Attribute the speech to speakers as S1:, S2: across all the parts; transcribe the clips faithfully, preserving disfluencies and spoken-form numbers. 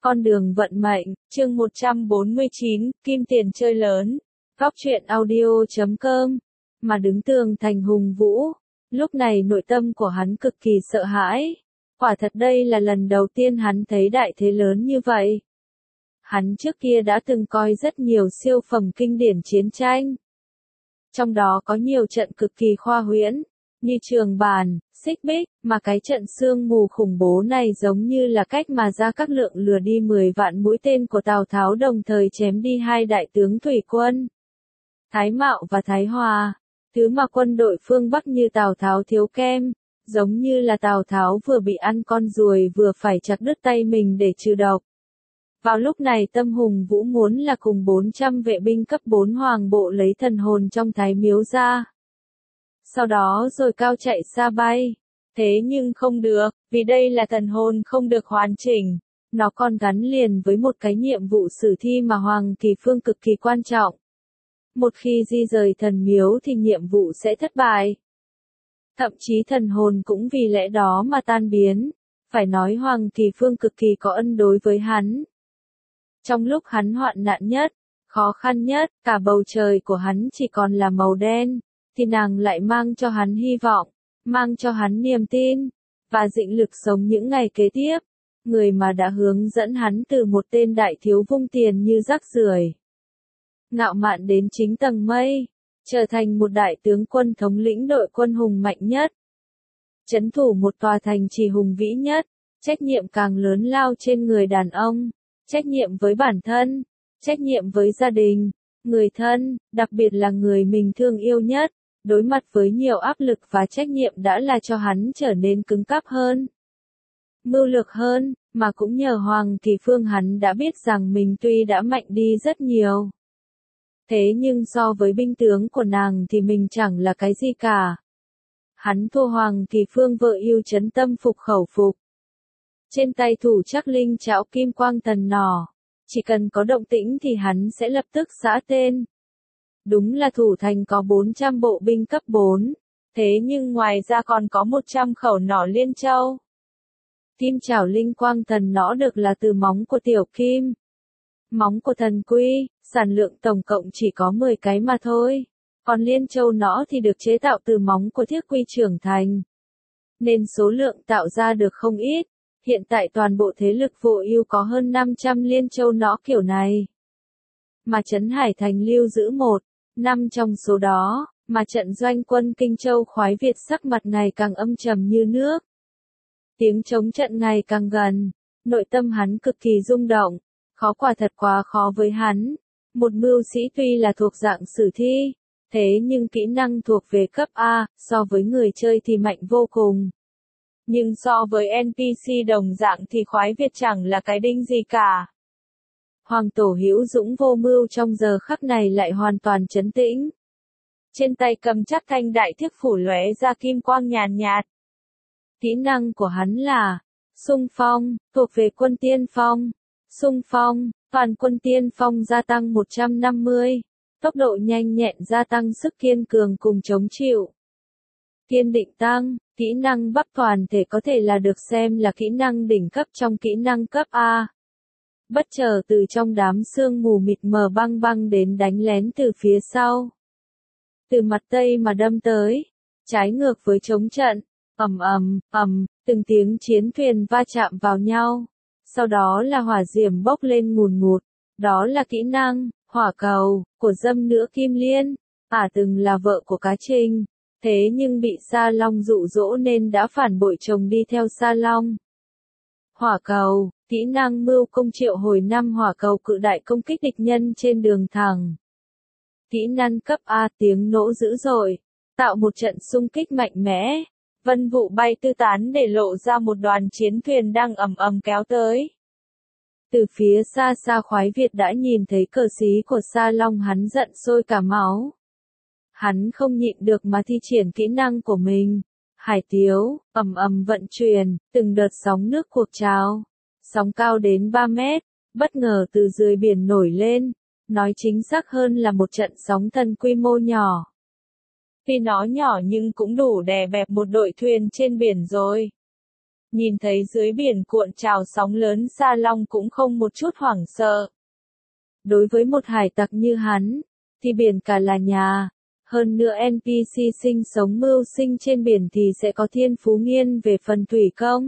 S1: Con đường vận mệnh, chương một trăm bốn mươi chín, Kim Tiền chơi lớn. Góc truyện audio chấm com. Mà đứng tường thành hùng vũ. Lúc này nội tâm của hắn cực kỳ sợ hãi. Quả thật đây là lần đầu tiên hắn thấy đại thế lớn như vậy. Hắn trước kia đã từng coi rất nhiều siêu phẩm kinh điển chiến tranh. Trong đó có nhiều trận cực kỳ khoa huyễn, như Trường Bàn, Xích Bích, mà cái trận sương mù khủng bố này giống như là cách mà Gia Cát Lượng lừa đi mười vạn mũi tên của Tào Tháo đồng thời chém đi hai đại tướng thủy quân, Thái Mạo và Thái Hòa. Thứ mà quân đội phương Bắc như Tào Tháo thiếu kem, giống như là Tào Tháo vừa bị ăn con ruồi vừa phải chặt đứt tay mình để trừ độc. Vào lúc này Tâm Hùng Vũ muốn là cùng bốn trăm vệ binh cấp bốn hoàng bộ lấy thần hồn trong Thái Miếu ra. Sau đó rồi cao chạy xa bay. Thế nhưng không được, vì đây là thần hồn không được hoàn chỉnh. Nó còn gắn liền với một cái nhiệm vụ sử thi mà Hoàng Kỳ Phương cực kỳ quan trọng. Một khi di rời thần miếu thì nhiệm vụ sẽ thất bại. Thậm chí thần hồn cũng vì lẽ đó mà tan biến. Phải nói Hoàng Kỳ Phương cực kỳ có ân đối với hắn. Trong lúc hắn hoạn nạn nhất, khó khăn nhất, cả bầu trời của hắn chỉ còn là màu đen, thì nàng lại mang cho hắn hy vọng, mang cho hắn niềm tin, và dịnh lực sống những ngày kế tiếp. Người mà đã hướng dẫn hắn từ một tên đại thiếu vung tiền như rác rưởi, ngạo mạn đến chính tầng mây, trở thành một đại tướng quân thống lĩnh đội quân hùng mạnh nhất, trấn thủ một tòa thành trì hùng vĩ nhất, trách nhiệm càng lớn lao trên người đàn ông, trách nhiệm với bản thân, trách nhiệm với gia đình, người thân, đặc biệt là người mình thương yêu nhất. Đối mặt với nhiều áp lực và trách nhiệm đã là cho hắn trở nên cứng cáp hơn, mưu lược hơn, mà cũng nhờ Hoàng Kỳ Phương hắn đã biết rằng mình tuy đã mạnh đi rất nhiều. Thế nhưng so với binh tướng của nàng thì mình chẳng là cái gì cả. Hắn thua Hoàng Kỳ Phương vợ yêu trấn tâm phục khẩu phục. Trên tay thủ chắc linh trảo kim quang thần nỏ, chỉ cần có động tĩnh thì hắn sẽ lập tức giã tên. Đúng là thủ thành có bốn trăm bộ binh cấp bốn, thế nhưng ngoài ra còn có một trăm khẩu nỏ liên châu. Kim chảo linh quang thần nỏ được là từ móng của tiểu kim. Móng của thần quy, sản lượng tổng cộng chỉ có mười cái mà thôi. Còn liên châu nỏ thì được chế tạo từ móng của thiết quy trưởng thành. Nên số lượng tạo ra được không ít. Hiện tại toàn bộ thế lực Vô Ưu có hơn năm trăm liên châu nỏ kiểu này. Mà Trấn Hải Thành lưu giữ một, năm trong số đó, mà trận doanh quân Kinh Châu khoái Việt sắc mặt ngày càng âm trầm như nước. Tiếng chống trận ngày càng gần, nội tâm hắn cực kỳ rung động, khó quả thật quá khó với hắn. Một mưu sĩ tuy là thuộc dạng sử thi, thế nhưng kỹ năng thuộc về cấp A, so với người chơi thì mạnh vô cùng. Nhưng so với en pê xê đồng dạng thì khoái Việt chẳng là cái đinh gì cả. Hoàng Tổ Hữu Dũng vô mưu trong giờ khắc này lại hoàn toàn trấn tĩnh. Trên tay cầm chắc thanh đại thiếc phủ lóe ra kim quang nhàn nhạt. Kỹ năng của hắn là xung phong, thuộc về quân tiên phong. Xung phong, toàn quân tiên phong gia tăng một trăm năm mươi, tốc độ nhanh nhẹn gia tăng sức kiên cường cùng chống chịu. Kiên định tăng, kỹ năng bắp toàn thể có thể là được xem là kỹ năng đỉnh cấp trong kỹ năng cấp A. Bất chợt từ trong đám sương mù mịt mờ băng băng đến đánh lén từ phía sau. Từ mặt tây mà đâm tới, trái ngược với chống trận, ầm ầm, ầm, từng tiếng chiến thuyền va chạm vào nhau. Sau đó là hỏa diễm bốc lên ngùn ngụt, đó là kỹ năng, hỏa cầu, của dâm nữ Kim Liên, ả từng là vợ của Cá Trình, thế nhưng bị Sa Long dụ dỗ nên đã phản bội chồng đi theo Sa Long. Hỏa cầu, kỹ năng mưu công triệu hồi năm hỏa cầu cự đại công kích địch nhân trên đường thẳng. Kỹ năng cấp A tiếng nổ dữ dội, tạo một trận xung kích mạnh mẽ. Vân vụ bay tứ tán để lộ ra một đoàn chiến thuyền đang ầm ầm kéo tới. Từ phía xa xa khoái Việt đã nhìn thấy cờ xí của Sa Long hắn giận sôi cả máu. Hắn không nhịn được mà thi triển kỹ năng của mình. Hải tiếu, ầm ầm vận chuyển, từng đợt sóng nước cuộn trào. Sóng cao đến ba mét, bất ngờ từ dưới biển nổi lên. Nói chính xác hơn là một trận sóng thần quy mô nhỏ. Tuy nó nhỏ nhưng cũng đủ đè bẹp một đội thuyền trên biển rồi. Nhìn thấy dưới biển cuộn trào sóng lớn, Sa Long cũng không một chút hoảng sợ. Đối với một hải tặc như hắn, thì biển cả là nhà. Hơn nữa en pê xê sinh sống mưu sinh trên biển thì sẽ có thiên phú nghiêng về phần thủy công.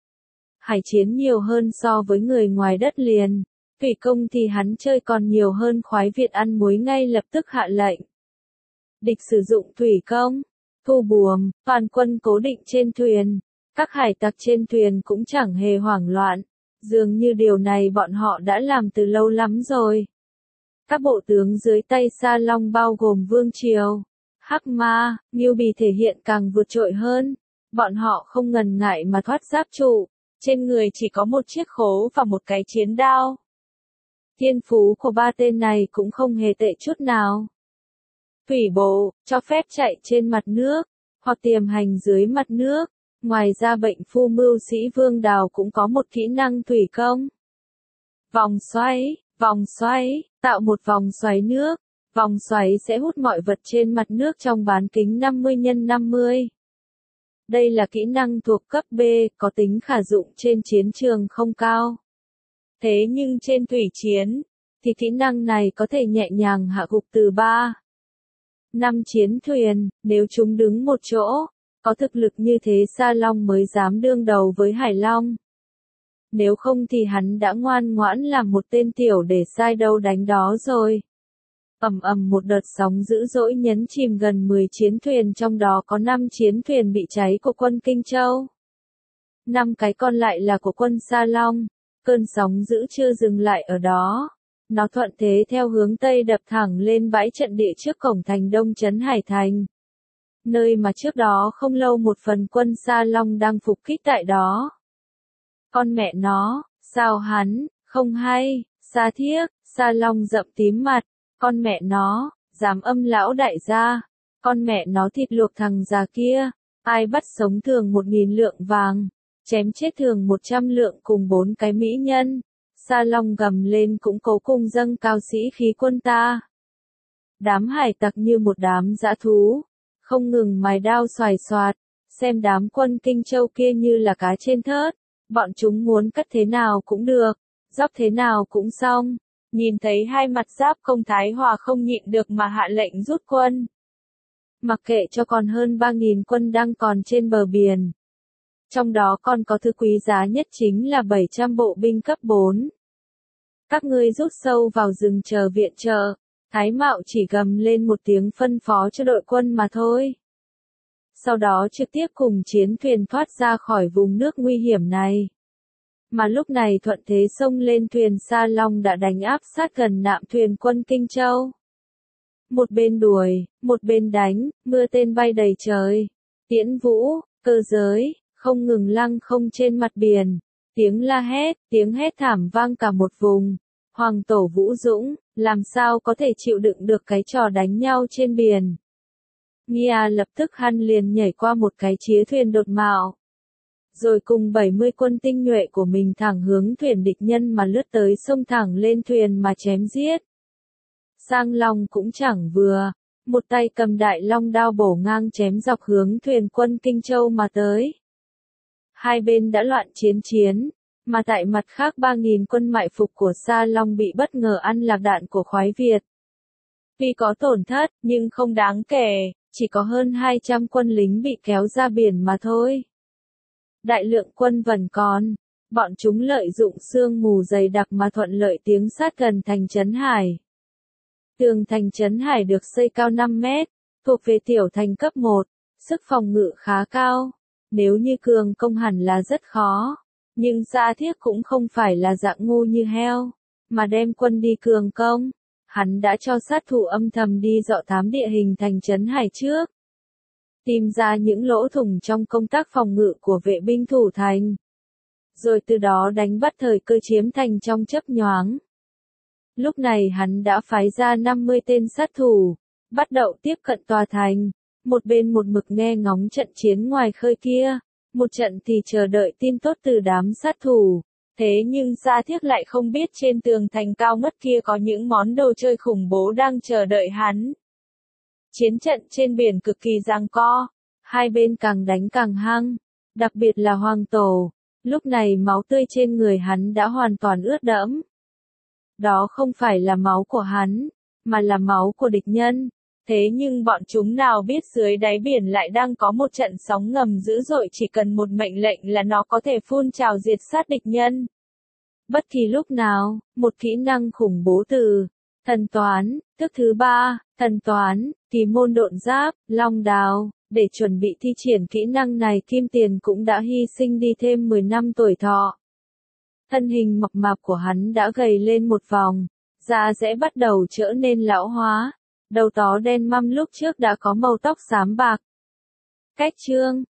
S1: Hải chiến nhiều hơn so với người ngoài đất liền. Thủy công thì hắn chơi còn nhiều hơn khoái Việt ăn muối ngay lập tức hạ lệnh. Địch sử dụng thủy công, thu buồm, toàn quân cố định trên thuyền. Các hải tặc trên thuyền cũng chẳng hề hoảng loạn. Dường như điều này bọn họ đã làm từ lâu lắm rồi. Các bộ tướng dưới tay Sa Long bao gồm Vương Triều, Hắc Ma, Ngưu Bì thể hiện càng vượt trội hơn. Bọn họ không ngần ngại mà thoát giáp trụ, trên người chỉ có một chiếc khố và một cái chiến đao. Thiên phú của ba tên này cũng không hề tệ chút nào. Thủy bộ, cho phép chạy trên mặt nước, hoặc tiềm hành dưới mặt nước. Ngoài ra bệnh phu mưu sĩ Vương Đào cũng có một kỹ năng thủy công. Vòng xoáy, vòng xoáy, tạo một vòng xoáy nước. Vòng xoáy sẽ hút mọi vật trên mặt nước trong bán kính năm mươi nhân năm mươi. Đây là kỹ năng thuộc cấp B, có tính khả dụng trên chiến trường không cao. Thế nhưng trên thủy chiến, thì kỹ năng này có thể nhẹ nhàng hạ gục từ ba năm chiến thuyền, nếu chúng đứng một chỗ. Có thực lực như thế Sa Long mới dám đương đầu với Hải Long. Nếu không thì hắn đã ngoan ngoãn làm một tên tiểu để sai đâu đánh đó rồi. Ầm ầm một đợt sóng dữ dỗi nhấn chìm gần mười chiến thuyền, trong đó có năm chiến thuyền bị cháy của quân Kinh Châu. năm cái còn lại là của quân Sa Long. Cơn sóng dữ chưa dừng lại ở đó. Nó thuận thế theo hướng Tây đập thẳng lên bãi trận địa trước cổng thành Đông trấn Hải Thành. Nơi mà trước đó không lâu một phần quân Sa Long đang phục kích tại đó. Con mẹ nó, sao hắn, không hay, Sa Thiếc, Sa Long rậm tím mặt, con mẹ nó, dám âm lão đại gia, con mẹ nó thịt luộc thằng già kia, ai bắt sống thường một nghìn lượng vàng, chém chết thường một trăm lượng cùng bốn cái mỹ nhân. Sa Long gầm lên cũng cố cùng dâng cao sĩ khí quân ta. Đám hải tặc như một đám dã thú, không ngừng mài đao xoài xoạt, xem đám quân Kinh Châu kia như là cá trên thớt, bọn chúng muốn cắt thế nào cũng được, giáp thế nào cũng xong. Nhìn thấy hai mặt giáp công Thái Hòa không nhịn được mà hạ lệnh rút quân. Mặc kệ cho còn hơn ba nghìn quân đang còn trên bờ biển. Trong đó còn có thứ quý giá nhất chính là bảy trăm bộ binh cấp bốn. Các ngươi rút sâu vào rừng chờ viện trợ. Thái Mạo chỉ gầm lên một tiếng phân phó cho đội quân mà thôi. Sau đó trực tiếp cùng chiến thuyền thoát ra khỏi vùng nước nguy hiểm này. Mà lúc này thuận thế xông lên thuyền Sa Long đã đánh áp sát gần nạm thuyền quân Kinh Châu. Một bên đuổi, một bên đánh, mưa tên bay đầy trời. Tiễn vũ, cơ giới, không ngừng lăng không trên mặt biển. Tiếng la hét, tiếng hét thảm vang cả một vùng. Hoàng tổ Vũ Dũng, làm sao có thể chịu đựng được cái trò đánh nhau trên biển. Nia lập tức hắn liền nhảy qua một cái chía thuyền đột mạo. Rồi cùng bảy mươi quân tinh nhuệ của mình thẳng hướng thuyền địch nhân mà lướt tới, xông thẳng lên thuyền mà chém giết. Sang Long cũng chẳng vừa, một tay cầm đại long đao bổ ngang chém dọc hướng thuyền quân Kinh Châu mà tới. Hai bên đã loạn chiến chiến, mà tại mặt khác ba nghìn quân mại phục của Sa Long bị bất ngờ ăn lạc đạn của khoái Việt. Tuy có tổn thất, nhưng không đáng kể, chỉ có hơn hai trăm quân lính bị kéo ra biển mà thôi. Đại lượng quân vẫn còn, bọn chúng lợi dụng sương mù dày đặc mà thuận lợi tiến sát gần thành trấn Hải. Tường thành trấn Hải được xây cao năm mét, thuộc về tiểu thành cấp một, sức phòng ngự khá cao. Nếu như cường công hẳn là rất khó, nhưng Sa Thiếc cũng không phải là dạng ngu như heo, mà đem quân đi cường công. Hắn đã cho sát thủ âm thầm đi dọ thám địa hình thành trấn Hải trước, tìm ra những lỗ thủng trong công tác phòng ngự của vệ binh thủ thành, rồi từ đó đánh bắt thời cơ chiếm thành trong chớp nhoáng. Lúc này hắn đã phái ra năm mươi tên sát thủ, bắt đầu tiếp cận tòa thành, một bên một mực nghe ngóng trận chiến ngoài khơi kia, một trận thì chờ đợi tin tốt từ đám sát thủ. Thế nhưng Sa Thiếc lại không biết trên tường thành cao ngất kia có những món đồ chơi khủng bố đang chờ đợi hắn. Chiến trận trên biển cực kỳ giằng co, hai bên càng đánh càng hăng, Đặc biệt là Hoàng Tổ, lúc này máu tươi trên người hắn đã hoàn toàn ướt đẫm. Đó không phải là máu của hắn, mà là máu của địch nhân. Thế nhưng bọn chúng nào biết dưới đáy biển lại đang có một trận sóng ngầm dữ dội, chỉ cần một mệnh lệnh là nó có thể phun trào diệt sát địch nhân. Bất kỳ lúc nào, một kỹ năng khủng bố từ thần toán, thức thứ ba, thần toán, kỳ môn độn giáp, long đào. Để chuẩn bị thi triển kỹ năng này, Kim Tiền cũng đã hy sinh đi thêm mười năm tuổi thọ. Thân hình mập mạp của hắn đã gầy lên một vòng, da dẻ bắt đầu trở nên lão hóa, đầu tó đen măm lúc trước đã có màu tóc xám bạc. Cách chương